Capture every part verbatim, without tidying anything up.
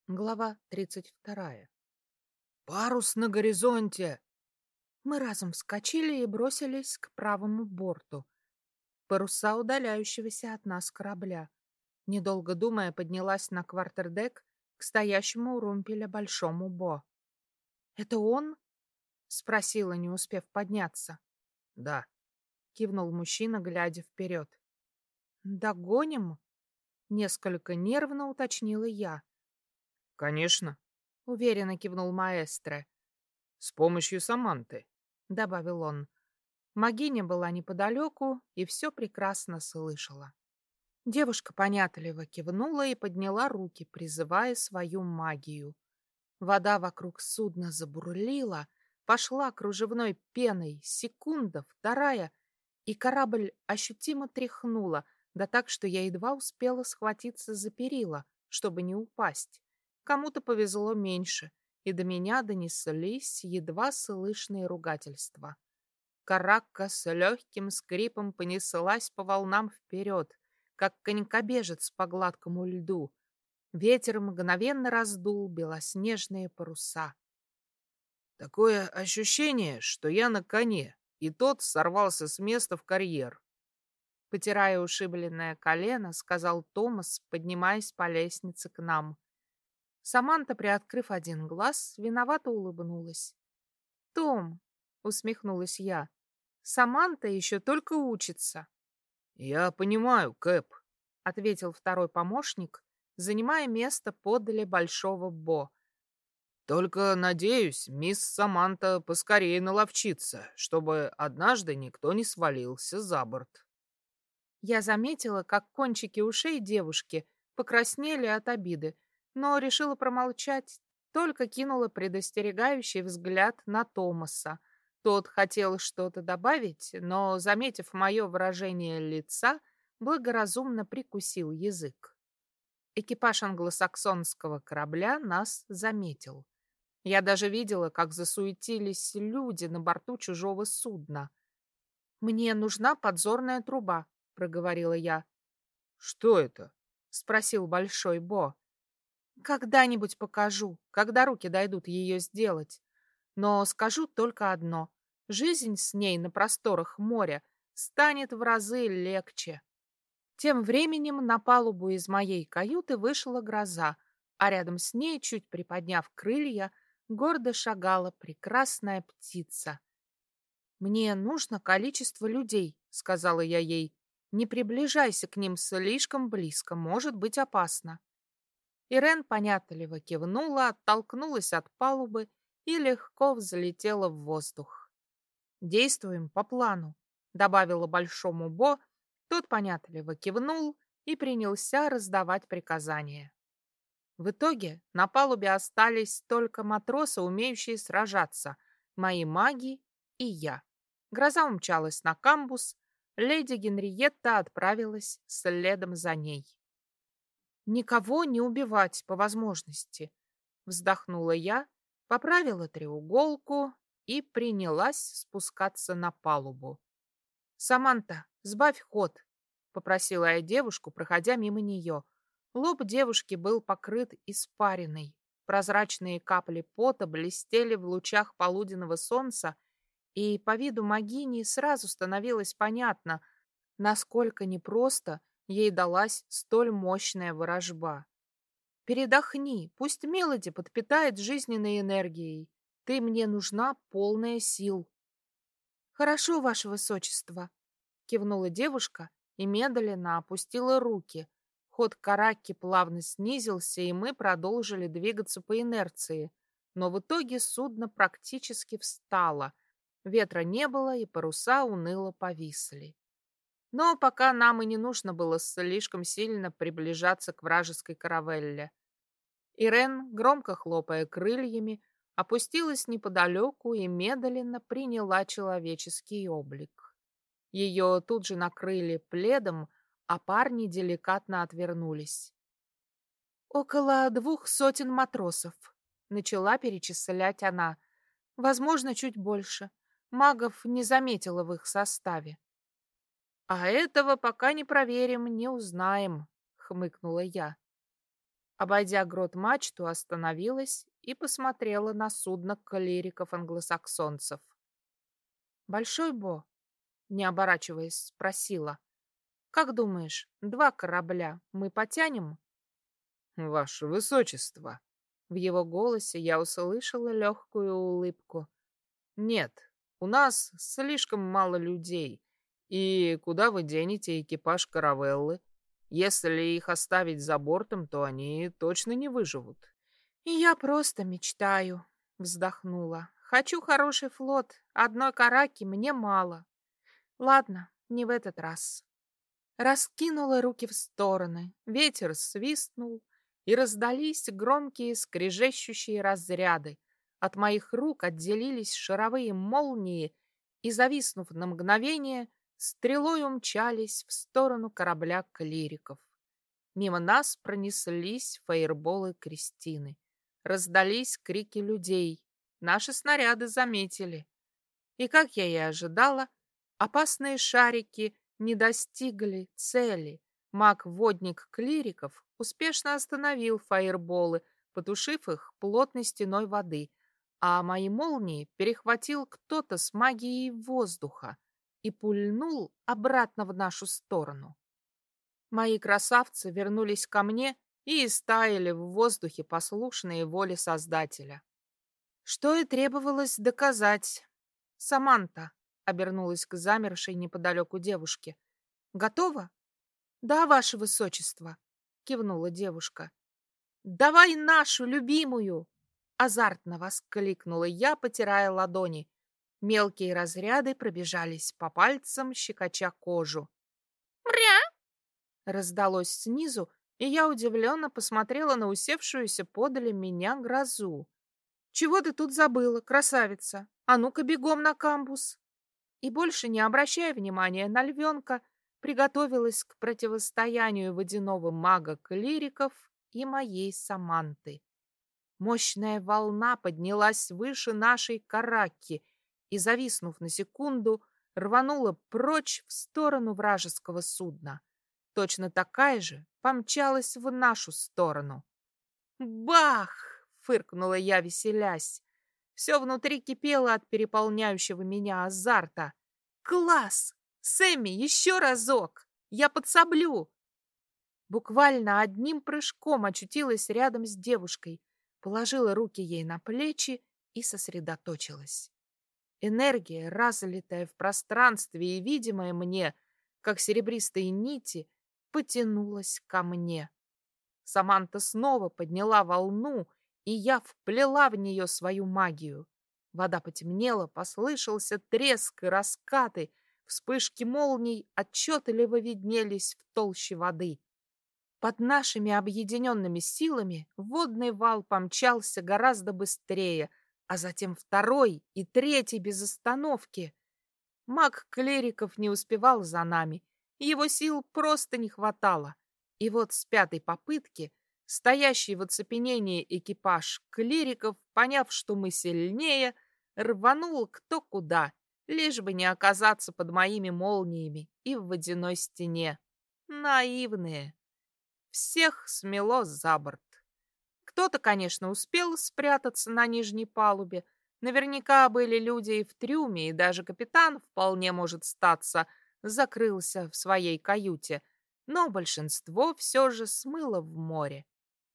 Глава тридцать вторая. «Парус на горизонте!» Мы разом вскочили и бросились к правому борту, паруса удаляющегося от нас корабля. Недолго думая, поднялась на квартердек к стоящему у румпеля большому Бо. «Это он?» — спросила, не успев подняться. «Да». — кивнул мужчина, глядя вперед. «Догоним?» — несколько нервно уточнила я. «Конечно, — уверенно кивнул маэстро. с помощью Саманты». — добавил он. Магиня была неподалеку и все прекрасно слышала. Девушка понятливо кивнула и подняла руки, призывая свою магию. Вода вокруг судна забурлила, пошла кружевной пеной, секунда, вторая, и корабль ощутимо тряхнула, да так, что я едва успела схватиться за перила, чтобы не упасть. Кому-то повезло меньше, и до меня донеслись едва слышные ругательства. Каракка с легким скрипом понеслась по волнам вперед, как конькобежец по гладкому льду. Ветер мгновенно раздул белоснежные паруса. «Такое ощущение, что я на коне, и тот сорвался с места в карьер». Потирая ушибленное колено, сказал Томас, поднимаясь по лестнице к нам. Саманта, приоткрыв один глаз, виновато улыбнулась. «Том», — усмехнулась я, — «Саманта еще только учится». «Я понимаю, Кэп», — ответил второй помощник, занимая место подле большого Бо. «только, надеюсь, мисс Саманта поскорее наловчится, чтобы однажды никто не свалился за борт». Я заметила, как кончики ушей девушки покраснели от обиды, но решила промолчать, только кинула предостерегающий взгляд на Томаса. Тот хотел что-то добавить, но, заметив мое выражение лица, благоразумно прикусил язык. Экипаж англосаксонского корабля нас заметил. Я даже видела, как засуетились люди на борту чужого судна. «Мне нужна подзорная труба», — проговорила я. «Что это?» — спросил Большой Бо. «Когда-нибудь покажу, когда руки дойдут ее сделать. Но скажу только одно. Жизнь с ней на просторах моря станет в разы легче». Тем временем на палубу из моей каюты вышла гроза, а рядом с ней, чуть приподняв крылья, гордо шагала прекрасная птица. «Мне нужно количество людей», — сказала я ей. «Не приближайся к ним слишком близко, может быть опасно». Ирен понятливо кивнула, оттолкнулась от палубы и легко взлетела в воздух. «Действуем по плану», — добавила Большому Бо. Тот понятливо кивнул и принялся раздавать приказания. В итоге на палубе остались только матросы, умеющие сражаться, мои маги и я. Гроза умчалась на камбус, леди Генриетта отправилась следом за ней. «Никого не убивать по возможности», — вздохнула я, поправила треуголку и принялась спускаться на палубу. «Саманта, сбавь ход», — попросила я девушку, проходя мимо нее. Лоб девушки был покрыт испариной. Прозрачные капли пота блестели в лучах полуденного солнца, и по виду могини сразу становилось понятно, насколько непросто ей далась столь мощная ворожба. «Передохни, пусть Мелоди подпитает жизненной энергией. Ты мне нужна полная сил». «Хорошо, ваше высочество», — кивнула девушка и медленно опустила руки. Ход караки плавно снизился, и мы продолжили двигаться по инерции. Но в итоге судно практически встало. Ветра не было, и паруса уныло повисли. Но пока нам и не нужно было слишком сильно приближаться к вражеской каравелле. Ирен, громко хлопая крыльями, опустилась неподалеку и медленно приняла человеческий облик. Ее тут же накрыли пледом, а парни деликатно отвернулись. «Около двух сотен матросов», — начала перечислять она. «Возможно, чуть больше. Магов не заметила в их составе». «А этого пока не проверим, не узнаем», — хмыкнула я. Обойдя грот-мачту, остановилась и посмотрела на судно клириков-англосаксонцев. «Большой Бо?» — не оборачиваясь, спросила. «Как думаешь, два корабля мы потянем?» «Ваше высочество!» В его голосе я услышала легкую улыбку. «Нет, у нас слишком мало людей. И куда вы денете экипаж каравеллы? Если их оставить за бортом, то они точно не выживут». «И я просто мечтаю», — вздохнула. «Хочу хороший флот, одной караки мне мало. Ладно, не в этот раз». Раскинула руки в стороны, ветер свистнул, и раздались громкие скрежещущие разряды. От моих рук отделились шаровые молнии и, зависнув на мгновение, стрелой умчались в сторону корабля клириков. Мимо нас пронеслись фаерболы Кристины. Раздались крики людей. Наши снаряды заметили. И, как я и ожидала, опасные шарики не достигли цели. Маг-водник клириков успешно остановил фаерболы, потушив их плотной стеной воды, а мои молнии перехватил кто-то с магией воздуха и пульнул обратно в нашу сторону. Мои красавцы вернулись ко мне и истаяли в воздухе, послушные воле Создателя. Что и требовалось доказать. «Саманта», — обернулась к замершей неподалеку девушке. «Готова?» «Да, ваше высочество», — кивнула девушка. «Давай нашу любимую!» — азартно воскликнула я, потирая ладони. Мелкие разряды пробежались по пальцам, щекоча кожу. «Мря!» — раздалось снизу, и я удивленно посмотрела на усевшуюся подле меня грозу. «Чего ты тут забыла, красавица? А ну-ка бегом на камбус!» И больше не обращая внимания на львенка, приготовилась к противостоянию водяного мага клириков и моей Саманты. Мощная волна поднялась выше нашей караки и, зависнув на секунду, рванула прочь в сторону вражеского судна. Точно такая же помчалась в нашу сторону. «Бах!» — фыркнула я, веселясь. Все внутри кипело от переполняющего меня азарта. «Класс! Сэмми, еще разок! Я подсоблю!» Буквально одним прыжком очутилась рядом с девушкой, положила руки ей на плечи и сосредоточилась. Энергия, разлитая в пространстве и видимая мне, как серебристые нити, потянулась ко мне. Саманта снова подняла волну, и я вплела в нее свою магию. Вода потемнела, послышался треск и раскаты, вспышки молний отчетливо виднелись в толще воды. Под нашими объединенными силами водный вал помчался гораздо быстрее, а затем второй и третий без остановки. Маг клириков не успевал за нами, его сил просто не хватало. И вот с пятой попытки стоящий в оцепенении экипаж клириков, поняв, что мы сильнее, рванул кто куда, лишь бы не оказаться под моими молниями и в водяной стене. Наивные. Всех смело за борт. Кто-то, конечно, успел спрятаться на нижней палубе. Наверняка были люди и в трюме, и даже капитан, вполне может статься, закрылся в своей каюте, но большинство все же смыло в море.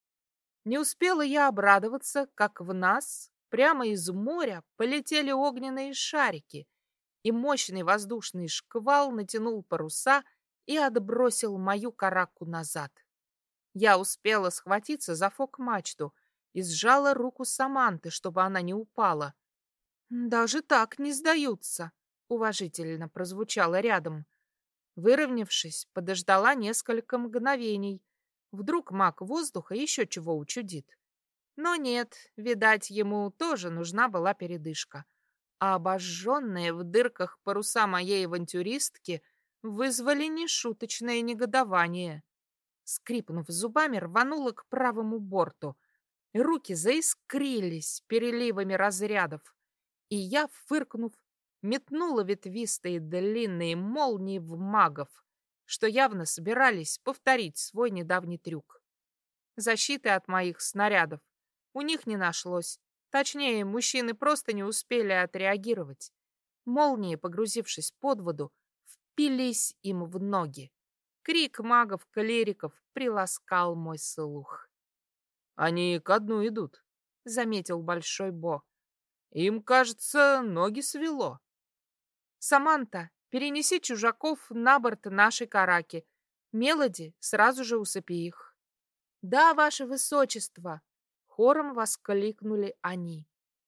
Не успела я обрадоваться, как в нас прямо из моря полетели огненные шарики, и мощный воздушный шквал натянул паруса и отбросил мою караку назад. Я успела схватиться за фок-мачту и сжала руку Саманты, чтобы она не упала. «Даже так не сдаются», — уважительно прозвучало рядом. Выровнявшись, подождала несколько мгновений. Вдруг маг воздуха еще чего учудит. Но нет, видать, ему тоже нужна была передышка. А обожженные в дырках паруса моей авантюристки вызвали нешуточное негодование. Скрипнув зубами, рванула к правому борту. Руки заискрились переливами разрядов, и я, фыркнув, метнула ветвистые длинные молнии в магов, что явно собирались повторить свой недавний трюк. Защиты от моих снарядов у них не нашлось. Точнее, мужчины просто не успели отреагировать. Молнии, погрузившись под воду, впились им в ноги. Крик магов-клериков приласкал мой слух. «Они ко дну идут», — заметил Большой Бо. «Им, кажется, ноги свело». «Саманта, перенеси чужаков на борт нашей караки. Мелоди, сразу же усыпи их». «Да, ваше высочество!» — хором воскликнули они.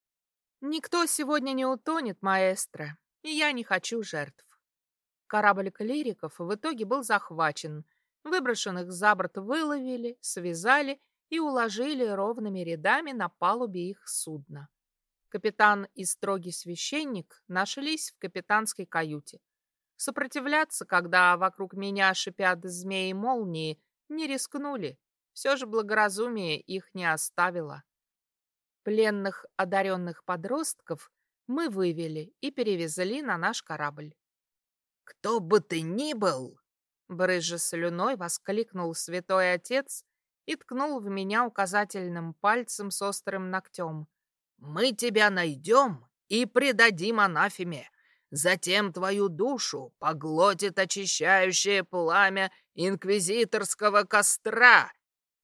«Никто сегодня не утонет, маэстро, и я не хочу жертв». Корабль клириков в итоге был захвачен. Выброшенных за борт выловили, связали и уложили ровными рядами на палубе их судна. Капитан и строгий священник нашлись в капитанской каюте. Сопротивляться, когда вокруг меня шипят змеи-молнии, не рискнули. Все же благоразумие их не оставило. Пленных одаренных подростков мы вывели и перевезли на наш корабль. «Кто бы ты ни был!» — брызжа слюной воскликнул святой отец и ткнул в меня указательным пальцем с острым ногтем. «Мы тебя найдем и предадим анафеме. Затем твою душу поглотит очищающее пламя инквизиторского костра».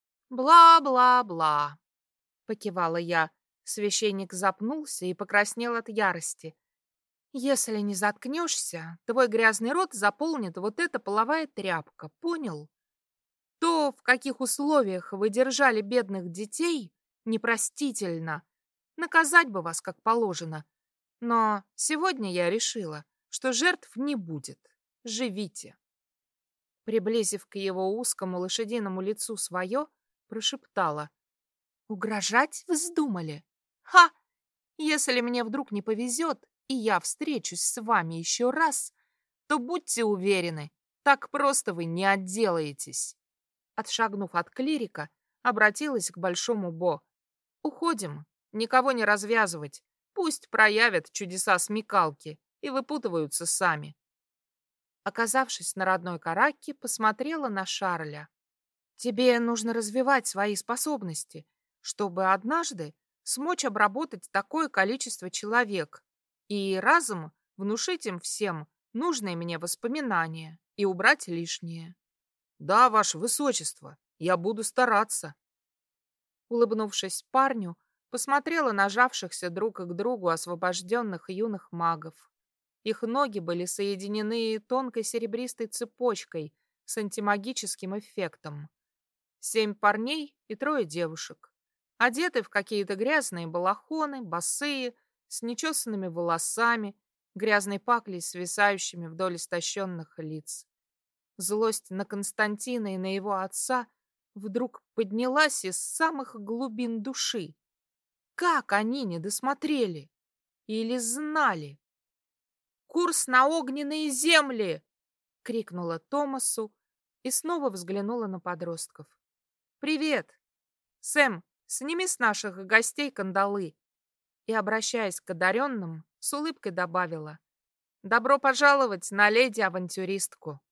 «Бла-бла-бла», — покивала я. Священник запнулся и покраснел от ярости. «Если не заткнешься, твой грязный рот заполнит вот эта половая тряпка, понял? То, в каких условиях вы держали бедных детей, непростительно. Наказать бы вас как положено. Но сегодня я решила, что жертв не будет. Живите». Приблизив к его узкому лошадиному лицу свое, прошептала. «Угрожать вздумали? Ха! Если мне вдруг не повезет, и я встречусь с вами еще раз, то будьте уверены, так просто вы не отделаетесь». Отшагнув от клирика, обратилась к Большому Бо. «Уходим, никого не развязывать, пусть проявят чудеса смекалки и выпутываются сами». Оказавшись на родной караке, посмотрела на Шарля. «Тебе нужно развивать свои способности, чтобы однажды смочь обработать такое количество человек и разом внушить им всем нужные мне воспоминания и убрать лишнее». «Да, ваше высочество, я буду стараться». Улыбнувшись парню, посмотрела на жавшихся друг к другу освобожденных юных магов. Их ноги были соединены тонкой серебристой цепочкой с антимагическим эффектом. Семь парней и трое девушек. Одеты в какие-то грязные балахоны, босые, с нечесанными волосами, грязной паклей, свисающими вдоль истощенных лиц. Злость на Константина и на его отца вдруг поднялась из самых глубин души. Как они не досмотрели? Или знали? «Курс на огненные земли!» — крикнула Томасу и снова взглянула на подростков. «Привет! Сэм, сними с наших гостей кандалы!» И, обращаясь к одаренным, с улыбкой добавила: «Добро пожаловать на леди-авантюристку!»